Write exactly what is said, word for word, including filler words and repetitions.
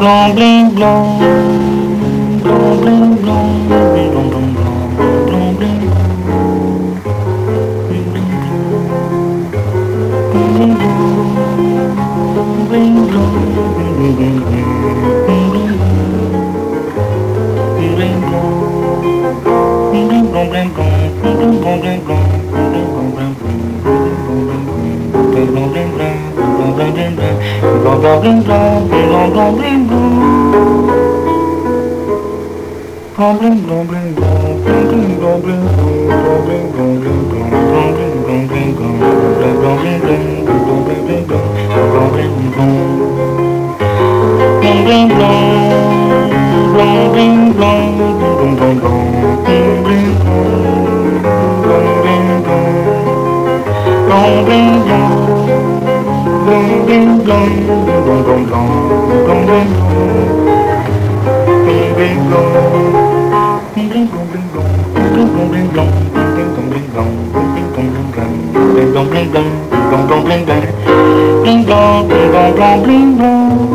Blom, bling, blom. Blom, bling, blom. Blom, blom, blom. Blom, bling. Bling, bling, blom. Bling, blom. Bling, blom. Bling, bling, blom. Bling, bling, blom. Bling, bling, blom, bling, blom. Bling, bling, blom, bling, blom. Bling, bling, blom, bling, blom. Bling, bling, blom, bling, blom. Bling, bling, bling, bling. Blom, blom, bling, blom. Blom, blom, bling, blom. Blom, bling, blom, bling, blom. Bling, bling, blom, bling, blom. Blom, bling, blom, bling, blom. Blom, bling, blom, bling, blom. Blom, blom, bling, bling. Blom, bling, bling, blom. Blom, bling, blom. Blom, bling, blom. Blom, bling, blom. Blom, blom, blom. Bling, bling, blom. Blom, bling, blom. Blom, bling, blom. Blom, bling, blom. Blom, blom, blom. Blom, bling, blom. Bling, bling, blom. Bling, bling, blom, bling, blom. Bling, bling, bling, blom. Bling, bling, bling, blom. Bling, bling, blom, bling, blom. Bling, blom, bling, blom. Bling, blom, bling, blom. Bling, blom, bling, blom, bling, blom.